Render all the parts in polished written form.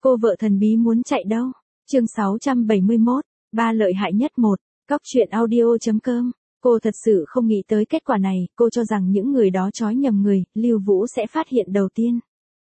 Cô vợ thần bí muốn chạy đâu? Chương 671, ba lợi hại nhất một. Cóc truyện audio.com. Cô thật sự không nghĩ tới kết quả này, cô cho rằng những người đó trói nhầm người, Lưu Vũ sẽ phát hiện đầu tiên.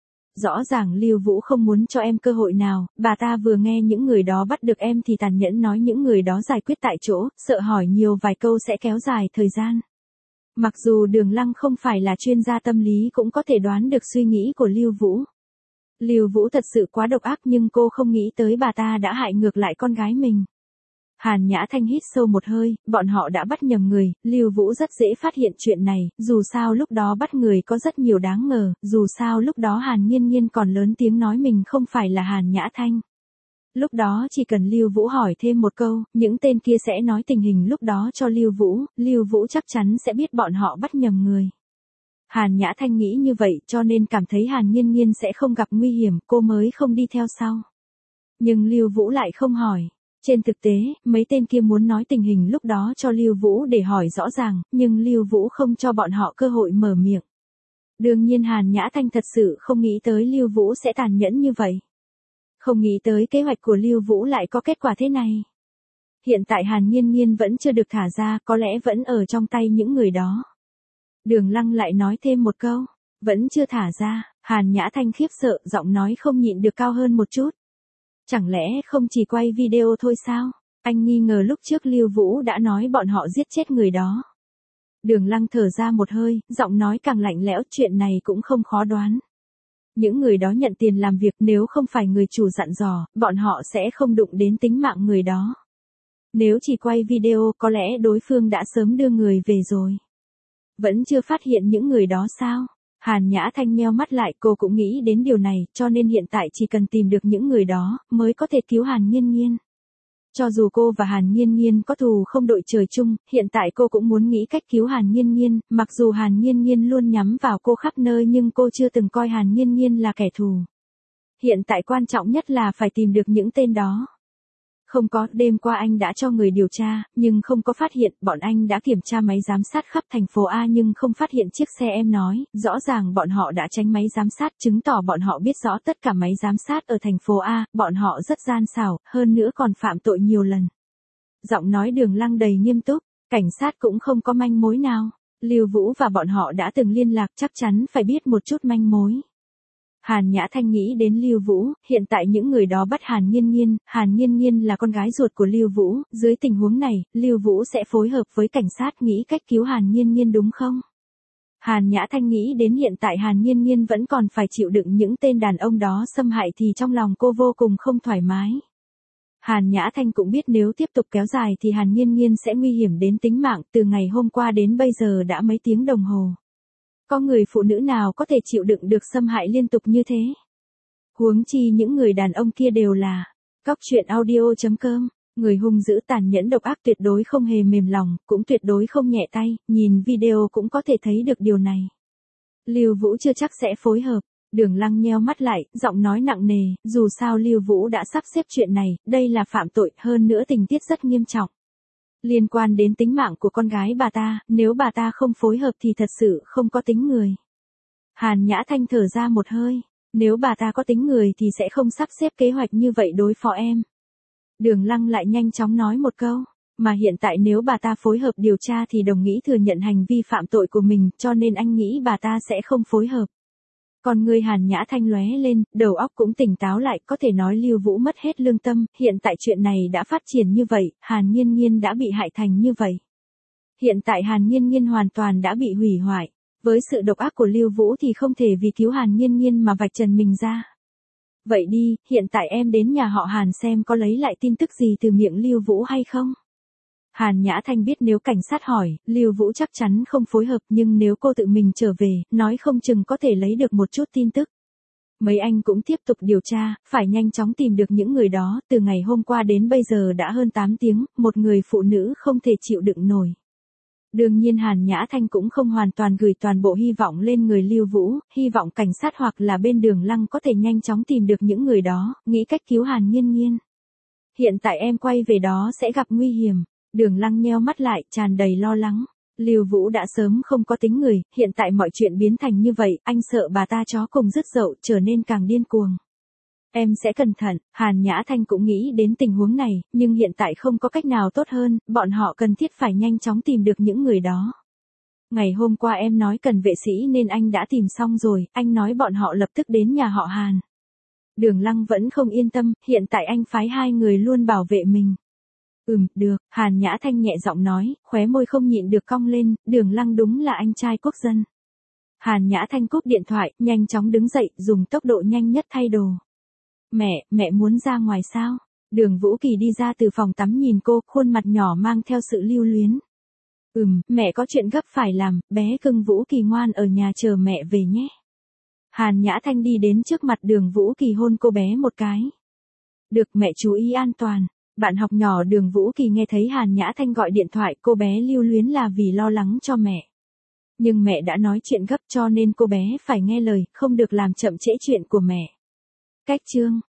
Rõ ràng Lưu Vũ không muốn cho em cơ hội nào, bà ta vừa nghe những người đó bắt được em thì tàn nhẫn nói những người đó giải quyết tại chỗ, sợ hỏi nhiều vài câu sẽ kéo dài thời gian. Mặc dù Đường Lăng không phải là chuyên gia tâm lý cũng có thể đoán được suy nghĩ của Lưu Vũ. Lưu Vũ thật sự quá độc ác nhưng cô không nghĩ tới bà ta đã hại ngược lại con gái mình. Hàn Nhã Thanh hít sâu một hơi, bọn họ đã bắt nhầm người, Lưu Vũ rất dễ phát hiện chuyện này, dù sao lúc đó bắt người có rất nhiều đáng ngờ, dù sao lúc đó Hàn Nhiên Nhiên còn lớn tiếng nói mình không phải là Hàn Nhã Thanh. Lúc đó chỉ cần Lưu Vũ hỏi thêm một câu, những tên kia sẽ nói tình hình lúc đó cho Lưu Vũ chắc chắn sẽ biết bọn họ bắt nhầm người. Hàn Nhã Thanh nghĩ như vậy cho nên cảm thấy Hàn Nhiên Nhiên sẽ không gặp nguy hiểm, cô mới không đi theo sau. Nhưng Lưu Vũ lại không hỏi. Trên thực tế, mấy tên kia muốn nói tình hình lúc đó cho Lưu Vũ để hỏi rõ ràng, nhưng Lưu Vũ không cho bọn họ cơ hội mở miệng. Đương nhiên Hàn Nhã Thanh thật sự không nghĩ tới Lưu Vũ sẽ tàn nhẫn như vậy. Không nghĩ tới kế hoạch của Lưu Vũ lại có kết quả thế này. Hiện tại Hàn Nhiên Nhiên vẫn chưa được thả ra, có lẽ vẫn ở trong tay những người đó. Đường Lăng lại nói thêm một câu, vẫn chưa thả ra, Hàn Nhã Thanh khiếp sợ, giọng nói không nhịn được cao hơn một chút. Chẳng lẽ không chỉ quay video thôi sao? Anh nghi ngờ lúc trước Lưu Vũ đã nói bọn họ giết chết người đó. Đường Lăng thở ra một hơi, giọng nói càng lạnh lẽo, chuyện này cũng không khó đoán. Những người đó nhận tiền làm việc, nếu không phải người chủ dặn dò, bọn họ sẽ không đụng đến tính mạng người đó. Nếu chỉ quay video có lẽ đối phương đã sớm đưa người về rồi. Vẫn chưa phát hiện những người đó sao? Hàn Nhã Thanh nheo mắt lại, cô cũng nghĩ đến điều này, cho nên hiện tại chỉ cần tìm được những người đó, mới có thể cứu Hàn Nhiên Nhiên. Cho dù cô và Hàn Nhiên Nhiên có thù không đội trời chung, hiện tại cô cũng muốn nghĩ cách cứu Hàn Nhiên Nhiên, mặc dù Hàn Nhiên Nhiên luôn nhắm vào cô khắp nơi nhưng cô chưa từng coi Hàn Nhiên Nhiên là kẻ thù. Hiện tại quan trọng nhất là phải tìm được những tên đó. Không có, đêm qua anh đã cho người điều tra, nhưng không có phát hiện, bọn anh đã kiểm tra máy giám sát khắp thành phố A nhưng không phát hiện chiếc xe em nói, rõ ràng bọn họ đã tránh máy giám sát, chứng tỏ bọn họ biết rõ tất cả máy giám sát ở thành phố A, bọn họ rất gian xảo, hơn nữa còn phạm tội nhiều lần. Giọng nói Đường Lăng đầy nghiêm túc, cảnh sát cũng không có manh mối nào, Lưu Vũ và bọn họ đã từng liên lạc, chắc chắn phải biết một chút manh mối. Hàn Nhã Thanh nghĩ đến Lưu Vũ, hiện tại những người đó bắt Hàn Nhiên Nhiên là con gái ruột của Lưu Vũ, dưới tình huống này, Lưu Vũ sẽ phối hợp với cảnh sát nghĩ cách cứu Hàn Nhiên Nhiên đúng không? Hàn Nhã Thanh nghĩ đến hiện tại Hàn Nhiên Nhiên vẫn còn phải chịu đựng những tên đàn ông đó xâm hại thì trong lòng cô vô cùng không thoải mái. Hàn Nhã Thanh cũng biết nếu tiếp tục kéo dài thì Hàn Nhiên Nhiên sẽ nguy hiểm đến tính mạng, từ ngày hôm qua đến bây giờ đã mấy tiếng đồng hồ. Có người phụ nữ nào có thể chịu đựng được xâm hại liên tục như thế? Huống chi những người đàn ông kia đều là cóc truyện audio.com, người hung dữ tàn nhẫn độc ác tuyệt đối không hề mềm lòng, cũng tuyệt đối không nhẹ tay, nhìn video cũng có thể thấy được điều này. Lưu Vũ chưa chắc sẽ phối hợp, Đường Lăng nheo mắt lại, giọng nói nặng nề, dù sao Lưu Vũ đã sắp xếp chuyện này, đây là phạm tội, hơn nữa tình tiết rất nghiêm trọng. Liên quan đến tính mạng của con gái bà ta, nếu bà ta không phối hợp thì thật sự không có tính người. Hàn Nhã Thanh thở ra một hơi, nếu bà ta có tính người thì sẽ không sắp xếp kế hoạch như vậy đối phó em. Đường Lăng lại nhanh chóng nói một câu, mà hiện tại nếu bà ta phối hợp điều tra thì đồng nghĩa thừa nhận hành vi phạm tội của mình, cho nên anh nghĩ bà ta sẽ không phối hợp. Còn người Hàn Nhã Thanh lóe lên, đầu óc cũng tỉnh táo lại, có thể nói Lưu Vũ mất hết lương tâm, hiện tại chuyện này đã phát triển như vậy, Hàn Nhiên Nhiên đã bị hại thành như vậy. Hiện tại Hàn Nhiên Nhiên hoàn toàn đã bị hủy hoại, với sự độc ác của Lưu Vũ thì không thể vì cứu Hàn Nhiên Nhiên mà vạch trần mình ra. Vậy đi, hiện tại em đến nhà họ Hàn xem có lấy lại tin tức gì từ miệng Lưu Vũ hay không? Hàn Nhã Thanh biết nếu cảnh sát hỏi, Lưu Vũ chắc chắn không phối hợp, nhưng nếu cô tự mình trở về, nói không chừng có thể lấy được một chút tin tức. Mấy anh cũng tiếp tục điều tra, phải nhanh chóng tìm được những người đó, từ ngày hôm qua đến bây giờ đã hơn 8 tiếng, một người phụ nữ không thể chịu đựng nổi. Đương nhiên Hàn Nhã Thanh cũng không hoàn toàn gửi toàn bộ hy vọng lên người Lưu Vũ, hy vọng cảnh sát hoặc là bên Đường Lăng có thể nhanh chóng tìm được những người đó, nghĩ cách cứu Hàn Nhiên Nhiên. Hiện tại em quay về đó sẽ gặp nguy hiểm. Đường Lăng nheo mắt lại, tràn đầy lo lắng. Lưu Vũ đã sớm không có tính người, hiện tại mọi chuyện biến thành như vậy, anh sợ bà ta chó cùng rứt dậu, trở nên càng điên cuồng. Em sẽ cẩn thận, Hàn Nhã Thanh cũng nghĩ đến tình huống này, nhưng hiện tại không có cách nào tốt hơn, bọn họ cần thiết phải nhanh chóng tìm được những người đó. Ngày hôm qua em nói cần vệ sĩ nên anh đã tìm xong rồi, anh nói bọn họ lập tức đến nhà họ Hàn. Đường Lăng vẫn không yên tâm, hiện tại anh phái 2 người luôn bảo vệ mình. Được, Hàn Nhã Thanh nhẹ giọng nói, khóe môi không nhịn được cong lên, Đường Lăng đúng là anh trai quốc dân. Hàn Nhã Thanh cúp điện thoại, nhanh chóng đứng dậy, dùng tốc độ nhanh nhất thay đồ. Mẹ muốn ra ngoài sao? Đường Vũ Kỳ đi ra từ phòng tắm nhìn cô, khuôn mặt nhỏ mang theo sự lưu luyến. Mẹ có chuyện gấp phải làm, bé cưng Vũ Kỳ ngoan ở nhà chờ mẹ về nhé. Hàn Nhã Thanh đi đến trước mặt Đường Vũ Kỳ hôn cô bé một cái. Được, mẹ chú ý an toàn. Bạn học nhỏ Đường Vũ Kỳ nghe thấy Hàn Nhã Thanh gọi điện thoại, cô bé lưu luyến là vì lo lắng cho mẹ. Nhưng mẹ đã nói chuyện gấp cho nên cô bé phải nghe lời, không được làm chậm trễ chuyện của mẹ. Cách chương